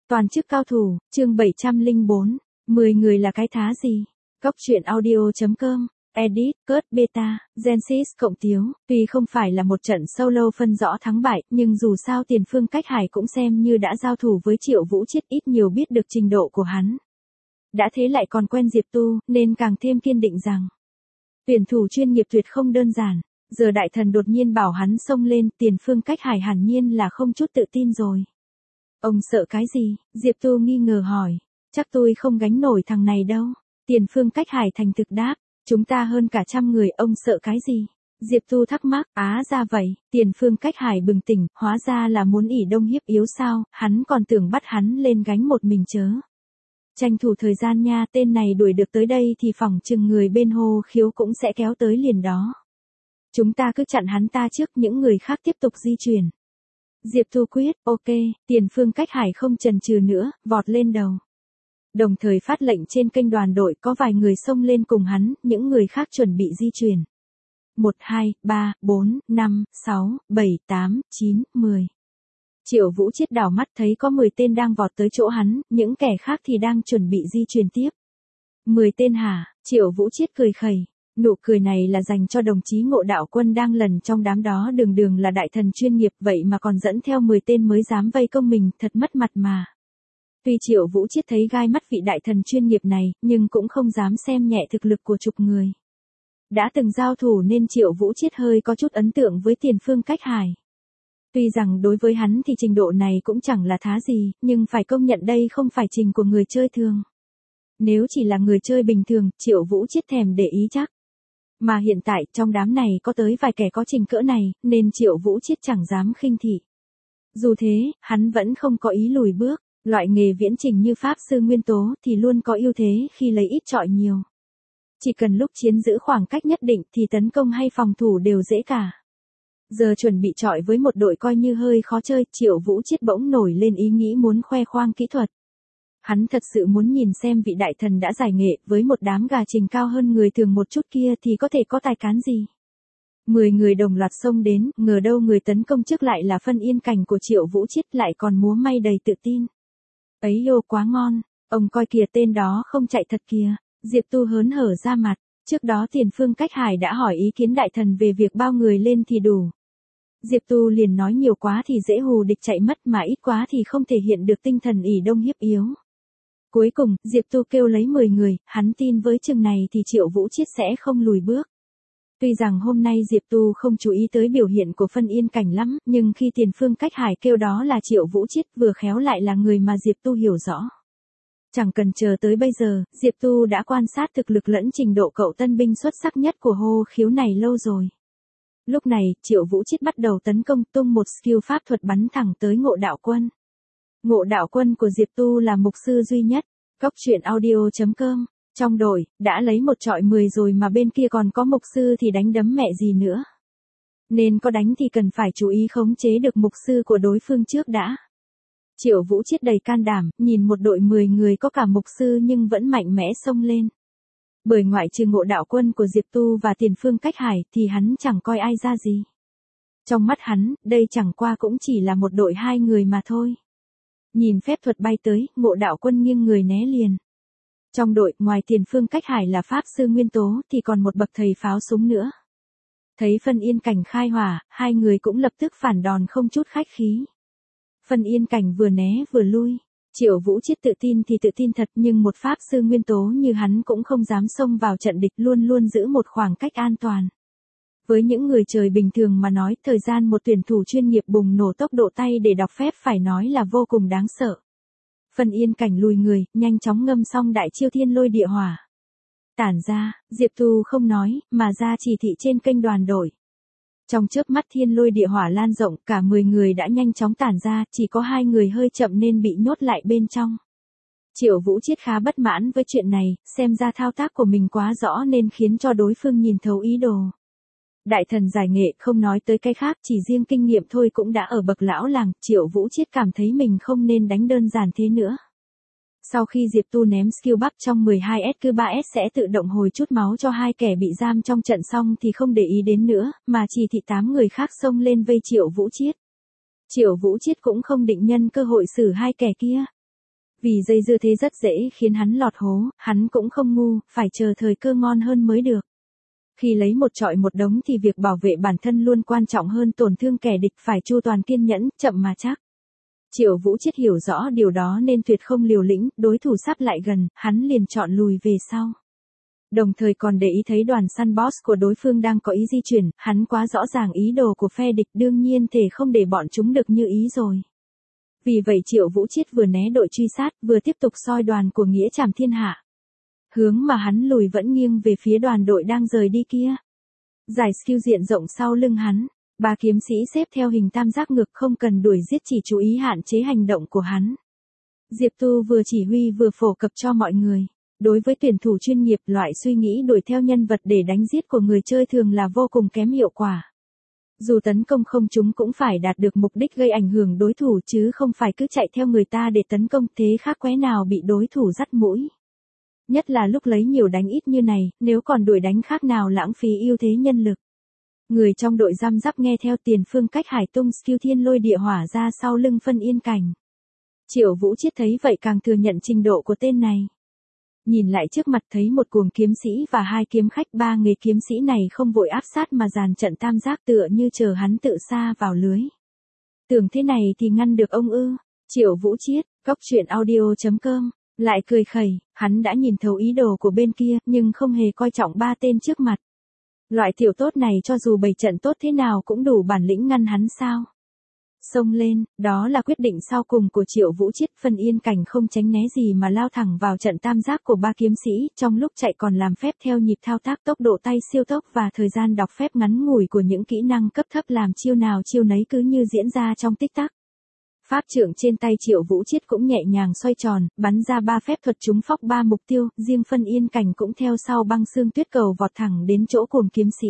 Toàn chức cao thủ, chương 704, 10 người là cái thá gì? Góc truyện audio.com, edit, code beta, Genesis cộng tiếu, tuy không phải là một trận solo phân rõ thắng bại, nhưng dù sao Tiền Phương Cách Hải cũng xem như đã giao thủ với Triệu Vũ Chiết, ít nhiều biết được trình độ của hắn. Đã thế lại còn quen Diệp Tu, nên càng thêm kiên định rằng, tuyển thủ chuyên nghiệp tuyệt không đơn giản. Giờ đại thần đột nhiên bảo hắn xông lên, Tiền Phương Cách Hải hẳn nhiên là không chút tự tin rồi. Ông sợ cái gì? Diệp Tu nghi ngờ hỏi. Chắc tôi không gánh nổi thằng này đâu. Tiền Phương Cách Hải thành thực đáp. Chúng ta hơn cả 100 người, ông sợ cái gì? Diệp Tu thắc mắc. Á ra vậy. Tiền Phương Cách Hải bừng tỉnh, hóa ra là muốn ỷ đông hiếp yếu sao, hắn còn tưởng bắt hắn lên gánh một mình chớ. Tranh thủ thời gian nha, tên này đuổi được tới đây thì phỏng chừng người bên Hồ Khiếu cũng sẽ kéo tới liền đó. Chúng ta cứ chặn hắn ta trước, những người khác tiếp tục di chuyển. Diệp Tu quyết, ok, Tiền Phương Cách Hải không chần chừ nữa, vọt lên đầu. Đồng thời phát lệnh trên kênh đoàn đội, có vài người xông lên cùng hắn, những người khác chuẩn bị di chuyển. 1, 2, 3, 4, 5, 6, 7, 8, 9, 10. Triệu Vũ Chiết đảo mắt thấy có 10 tên đang vọt tới chỗ hắn, những kẻ khác thì đang chuẩn bị di chuyển tiếp. 10 tên hả? Triệu Vũ Chiết cười khẩy. Nụ cười này là dành cho đồng chí Ngộ Đạo Quân đang lần trong đám đó, đường đường là đại thần chuyên nghiệp vậy mà còn dẫn theo 10 tên mới dám vây công mình, thật mất mặt mà. Tuy Triệu Vũ Chiết thấy gai mắt vị đại thần chuyên nghiệp này, nhưng cũng không dám xem nhẹ thực lực của chục người. Đã từng giao thủ nên Triệu Vũ Chiết hơi có chút ấn tượng với Tiền Phương Cách Hải. Tuy rằng đối với hắn thì trình độ này cũng chẳng là thá gì, nhưng phải công nhận đây không phải trình của người chơi thường. Nếu chỉ là người chơi bình thường, Triệu Vũ Chiết thèm để ý chắc. Mà hiện tại, trong đám này có tới vài kẻ có trình cỡ này, nên Triệu Vũ Chiết chẳng dám khinh thị. Dù thế, hắn vẫn không có ý lùi bước, loại nghề viễn trình như Pháp Sư Nguyên Tố thì luôn có ưu thế khi lấy ít chọi nhiều. Chỉ cần lúc chiến giữ khoảng cách nhất định thì tấn công hay phòng thủ đều dễ cả. Giờ chuẩn bị chọi với một đội coi như hơi khó chơi, Triệu Vũ Chiết bỗng nổi lên ý nghĩ muốn khoe khoang kỹ thuật. Hắn thật sự muốn nhìn xem vị đại thần đã giải nghệ với một đám gà trình cao hơn người thường một chút kia thì có thể có tài cán gì. 10 người đồng loạt xông đến, ngờ đâu người tấn công trước lại là Phân Yên Cảnh của Triệu Vũ Chiết, lại còn múa may đầy tự tin. Ấy lô quá ngon, ông coi kìa, tên đó không chạy thật kìa. Diệp Tu hớn hở ra mặt, trước đó Tiền Phương Cách Hải đã hỏi ý kiến đại thần về việc bao người lên thì đủ. Diệp Tu liền nói nhiều quá thì dễ hù địch chạy mất, mà ít quá thì không thể hiện được tinh thần ỷ đông hiếp yếu. Cuối cùng, Diệp Tu kêu lấy 10 người, hắn tin với chừng này thì Triệu Vũ Chiết sẽ không lùi bước. Tuy rằng hôm nay Diệp Tu không chú ý tới biểu hiện của Phân Yên Cảnh lắm, nhưng khi Tiền Phương Cách Hải kêu đó là Triệu Vũ Chiết, vừa khéo lại là người mà Diệp Tu hiểu rõ. Chẳng cần chờ tới bây giờ, Diệp Tu đã quan sát thực lực lẫn trình độ cậu tân binh xuất sắc nhất của Hồ Khiếu này lâu rồi. Lúc này, Triệu Vũ Chiết bắt đầu tấn công, tung một skill pháp thuật bắn thẳng tới Ngộ Đạo Quân. Ngộ Đạo Quân của Diệp Tu là mục sư duy nhất. Góc truyện audio.com, trong đội, đã lấy 1 chọi 10 rồi mà bên kia còn có mục sư thì đánh đấm mẹ gì nữa. Nên có đánh thì cần phải chú ý khống chế được mục sư của đối phương trước đã. Triệu Vũ Chiết đầy can đảm, nhìn một đội 10 người có cả mục sư nhưng vẫn mạnh mẽ xông lên. Bởi ngoại trừ Ngộ Đạo Quân của Diệp Tu và Tiền Phương Cách Hải thì hắn chẳng coi ai ra gì. Trong mắt hắn, đây chẳng qua cũng chỉ là một đội 2 người mà thôi. Nhìn phép thuật bay tới, Ngộ Đạo Quân nghiêng người né liền. Trong đội, ngoài Tiền Phương Cách Hải là Pháp Sư Nguyên Tố thì còn một bậc thầy pháo súng nữa. Thấy Phân Yên Cảnh khai hỏa, 2 người cũng lập tức phản đòn không chút khách khí. Phân Yên Cảnh vừa né vừa lui. Triệu Vũ Chiết tự tin thì tự tin thật, nhưng một Pháp Sư Nguyên Tố như hắn cũng không dám xông vào trận địch, luôn luôn giữ một khoảng cách an toàn. Với những người trời bình thường mà nói, thời gian một tuyển thủ chuyên nghiệp bùng nổ tốc độ tay để đọc phép phải nói là vô cùng đáng sợ. Phân Yên Cảnh lùi người, nhanh chóng ngâm xong đại chiêu Thiên Lôi Địa Hỏa. Tản ra, Diệp Tu không nói, mà ra chỉ thị trên kênh đoàn đội. Trong chớp mắt Thiên Lôi Địa Hỏa lan rộng, cả 10 người đã nhanh chóng tản ra, chỉ có 2 người hơi chậm nên bị nhốt lại bên trong. Triệu Vũ Chiết khá bất mãn với chuyện này, xem ra thao tác của mình quá rõ nên khiến cho đối phương nhìn thấu ý đồ. Đại thần giải nghệ, không nói tới cái khác, chỉ riêng kinh nghiệm thôi cũng đã ở bậc lão làng, Triệu Vũ Chiết cảm thấy mình không nên đánh đơn giản thế nữa. Sau khi Diệp Tu ném skill bắp trong 12S cứ 3S sẽ tự động hồi chút máu cho 2 kẻ bị giam trong trận xong thì không để ý đến nữa, mà chỉ thị 8 người khác xông lên vây Triệu Vũ Chiết. Triệu Vũ Chiết cũng không định nhân cơ hội xử 2 kẻ kia. Vì dây dưa thế rất dễ khiến hắn lọt hố, hắn cũng không ngu, phải chờ thời cơ ngon hơn mới được. Khi lấy một trọi một đống thì việc bảo vệ bản thân luôn quan trọng hơn tổn thương kẻ địch, phải chu toàn kiên nhẫn, chậm mà chắc. Triệu Vũ Chiết hiểu rõ điều đó nên tuyệt không liều lĩnh, đối thủ sắp lại gần, hắn liền chọn lùi về sau. Đồng thời còn để ý thấy đoàn săn boss của đối phương đang có ý di chuyển, hắn quá rõ ràng ý đồ của phe địch, đương nhiên thể không để bọn chúng được như ý rồi. Vì vậy Triệu Vũ Chiết vừa né đội truy sát, vừa tiếp tục soi đoàn của Nghĩa Trảm Thiên Hạ. Hướng mà hắn lùi vẫn nghiêng về phía đoàn đội đang rời đi kia. Giải skill diện rộng sau lưng hắn, 3 kiếm sĩ xếp theo hình tam giác ngược, không cần đuổi giết, chỉ chú ý hạn chế hành động của hắn. Diệp Tu vừa chỉ huy vừa phổ cập cho mọi người. Đối với tuyển thủ chuyên nghiệp, loại suy nghĩ đuổi theo nhân vật để đánh giết của người chơi thường là vô cùng kém hiệu quả. Dù tấn công không chúng cũng phải đạt được mục đích gây ảnh hưởng đối thủ chứ không phải cứ chạy theo người ta để tấn công, thế khác qué nào bị đối thủ dắt mũi. Nhất là lúc lấy nhiều đánh ít như này, nếu còn đuổi đánh khác nào lãng phí ưu thế nhân lực. Người trong đội răm rắp nghe theo Tiền Phương cách hải tung skill thiên lôi địa hỏa ra sau lưng Phân Yên Cảnh. Triệu Vũ Chiết thấy vậy càng thừa nhận trình độ của tên này. Nhìn lại trước mặt thấy một cuồng kiếm sĩ và 2 kiếm khách, 3 người kiếm sĩ này không vội áp sát mà dàn trận tam giác tựa như chờ hắn tự sa vào lưới. Tưởng thế này thì ngăn được ông ư? Triệu Vũ Chiết, coctruyện.audio.com, lại cười khẩy, hắn đã nhìn thấu ý đồ của bên kia nhưng không hề coi trọng 3 tên trước mặt. Loại tiểu tốt này cho dù bày trận tốt thế nào cũng đủ bản lĩnh ngăn hắn sao? Xông lên, đó là quyết định sau cùng của Triệu Vũ Chiết. Phân Yên Cảnh không tránh né gì mà lao thẳng vào trận tam giác của 3 kiếm sĩ, trong lúc chạy còn làm phép theo nhịp thao tác, tốc độ tay siêu tốc và thời gian đọc phép ngắn ngủi của những kỹ năng cấp thấp làm chiêu nào chiêu nấy cứ như diễn ra trong tích tắc. Pháp trượng trên tay Triệu Vũ Chiết cũng nhẹ nhàng xoay tròn, bắn ra 3 phép thuật trúng phóc 3 mục tiêu, riêng Phân Yên Cảnh cũng theo sau băng xương tuyết cầu vọt thẳng đến chỗ cuồng kiếm sĩ.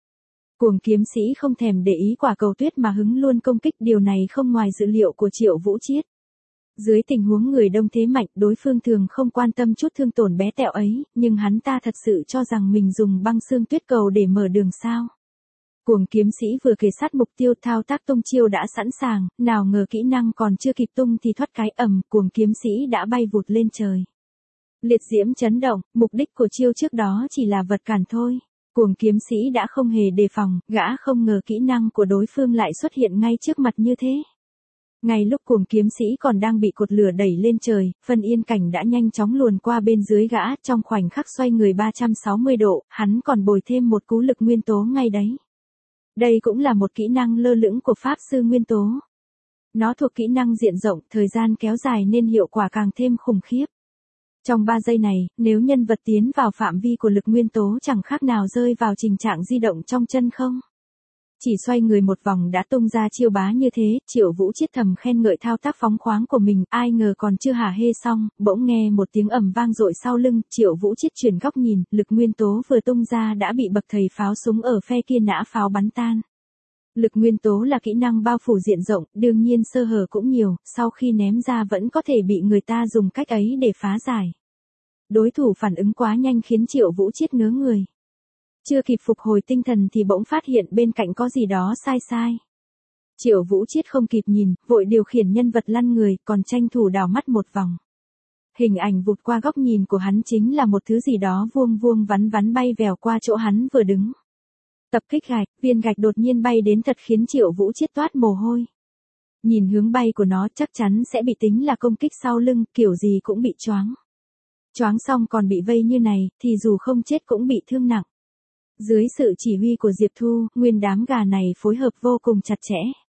Cuồng kiếm sĩ không thèm để ý quả cầu tuyết mà hứng luôn công kích, điều này không ngoài dự liệu của Triệu Vũ Chiết. Dưới tình huống người đông thế mạnh, đối phương thường không quan tâm chút thương tổn bé tẹo ấy, nhưng hắn ta thật sự cho rằng mình dùng băng xương tuyết cầu để mở đường sao. Cuồng kiếm sĩ vừa kề sát mục tiêu, thao tác tung chiêu đã sẵn sàng, nào ngờ kỹ năng còn chưa kịp tung thì thoát cái ầm, cuồng kiếm sĩ đã bay vụt lên trời. Liệt diễm chấn động, mục đích của chiêu trước đó chỉ là vật cản thôi. Cuồng kiếm sĩ đã không hề đề phòng, gã không ngờ kỹ năng của đối phương lại xuất hiện ngay trước mặt như thế. Ngay lúc cuồng kiếm sĩ còn đang bị cột lửa đẩy lên trời, Phân Yên Cảnh đã nhanh chóng luồn qua bên dưới gã, trong khoảnh khắc xoay người 360 độ, hắn còn bồi thêm một cú lực nguyên tố ngay đấy. Đây cũng là một kỹ năng lơ lửng của Pháp Sư Nguyên Tố. Nó thuộc kỹ năng diện rộng, thời gian kéo dài nên hiệu quả càng thêm khủng khiếp. Trong 3 giây này, nếu nhân vật tiến vào phạm vi của lực nguyên tố chẳng khác nào rơi vào tình trạng di động trong chân không. Chỉ xoay người một vòng đã tung ra chiêu bá như thế, Triệu Vũ Chiết thầm khen ngợi thao tác phóng khoáng của mình, ai ngờ còn chưa hả hê xong, bỗng nghe một tiếng ầm vang dội sau lưng, Triệu Vũ Chiết chuyển góc nhìn, lực nguyên tố vừa tung ra đã bị bậc thầy pháo súng ở phe kia nã pháo bắn tan. Lực nguyên tố là kỹ năng bao phủ diện rộng, đương nhiên sơ hở cũng nhiều, sau khi ném ra vẫn có thể bị người ta dùng cách ấy để phá giải. Đối thủ phản ứng quá nhanh khiến Triệu Vũ Chiết ngớ người. Chưa kịp phục hồi tinh thần thì bỗng phát hiện bên cạnh có gì đó sai sai. Triệu Vũ Chiết không kịp nhìn, vội điều khiển nhân vật lăn người, còn tranh thủ đảo mắt một vòng. Hình ảnh vụt qua góc nhìn của hắn chính là một thứ gì đó vuông vuông vắn vắn bay vèo qua chỗ hắn vừa đứng. Tập kích gạch, viên gạch đột nhiên bay đến thật khiến Triệu Vũ Chiết toát mồ hôi. Nhìn hướng bay của nó chắc chắn sẽ bị tính là công kích sau lưng, kiểu gì cũng bị choáng. Choáng xong còn bị vây như này, thì dù không chết cũng bị thương nặng. Dưới sự chỉ huy của Diệp Thu, nguyên đám gà này phối hợp vô cùng chặt chẽ.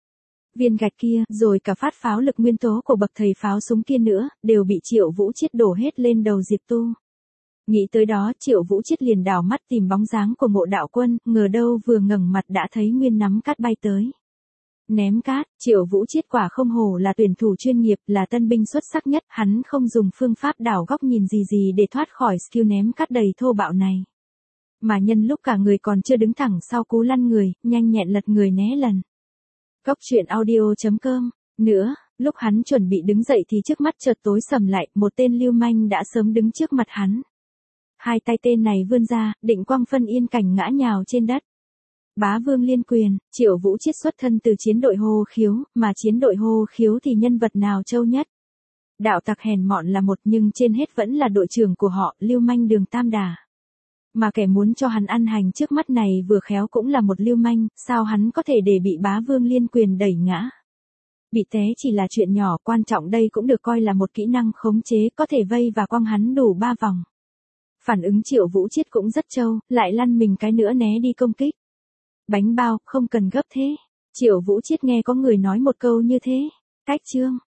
Viên gạch kia, rồi cả phát pháo lực nguyên tố của bậc thầy pháo súng kia nữa, đều bị Triệu Vũ Chiết đổ hết lên đầu Diệp Tu. Nghĩ tới đó, Triệu Vũ Chiết liền đảo mắt tìm bóng dáng của Ngộ Đạo Quân, ngờ đâu vừa ngẩng mặt đã thấy nguyên nắm cát bay tới. Ném cát, Triệu Vũ Chiết quả không hổ là tuyển thủ chuyên nghiệp, là tân binh xuất sắc nhất, hắn không dùng phương pháp đảo góc nhìn gì để thoát khỏi skill ném cát đầy thô bạo này. Mà nhân lúc cả người còn chưa đứng thẳng sau cú lăn người, nhanh nhẹn lật người né lần. Coctruyện.audio.com. Nữa, lúc hắn chuẩn bị đứng dậy thì trước mắt chợt tối sầm lại, một tên lưu manh đã sớm đứng trước mặt hắn. Hai tay tên này vươn ra, định quăng Phân Yên Cảnh ngã nhào trên đất. Bá Vương Liên Quyền, Triệu Vũ Chiết xuất thân từ chiến đội hô khiếu, mà chiến đội hô khiếu thì nhân vật nào trâu nhất? Đạo tặc hèn mọn là một nhưng trên hết vẫn là đội trưởng của họ, lưu manh Đường Tam Đà. Mà kẻ muốn cho hắn ăn hành trước mắt này vừa khéo cũng là một lưu manh, sao hắn có thể để bị bá vương liên quyền đẩy ngã. Bị té chỉ là chuyện nhỏ, quan trọng đây cũng được coi là một kỹ năng khống chế, có thể vây và quăng hắn đủ 3 vòng. Phản ứng Triệu Vũ Chiết cũng rất trâu, lại lăn mình cái nữa né đi công kích. Bánh bao, không cần gấp thế. Triệu Vũ Chiết nghe có người nói một câu như thế. Cách chương.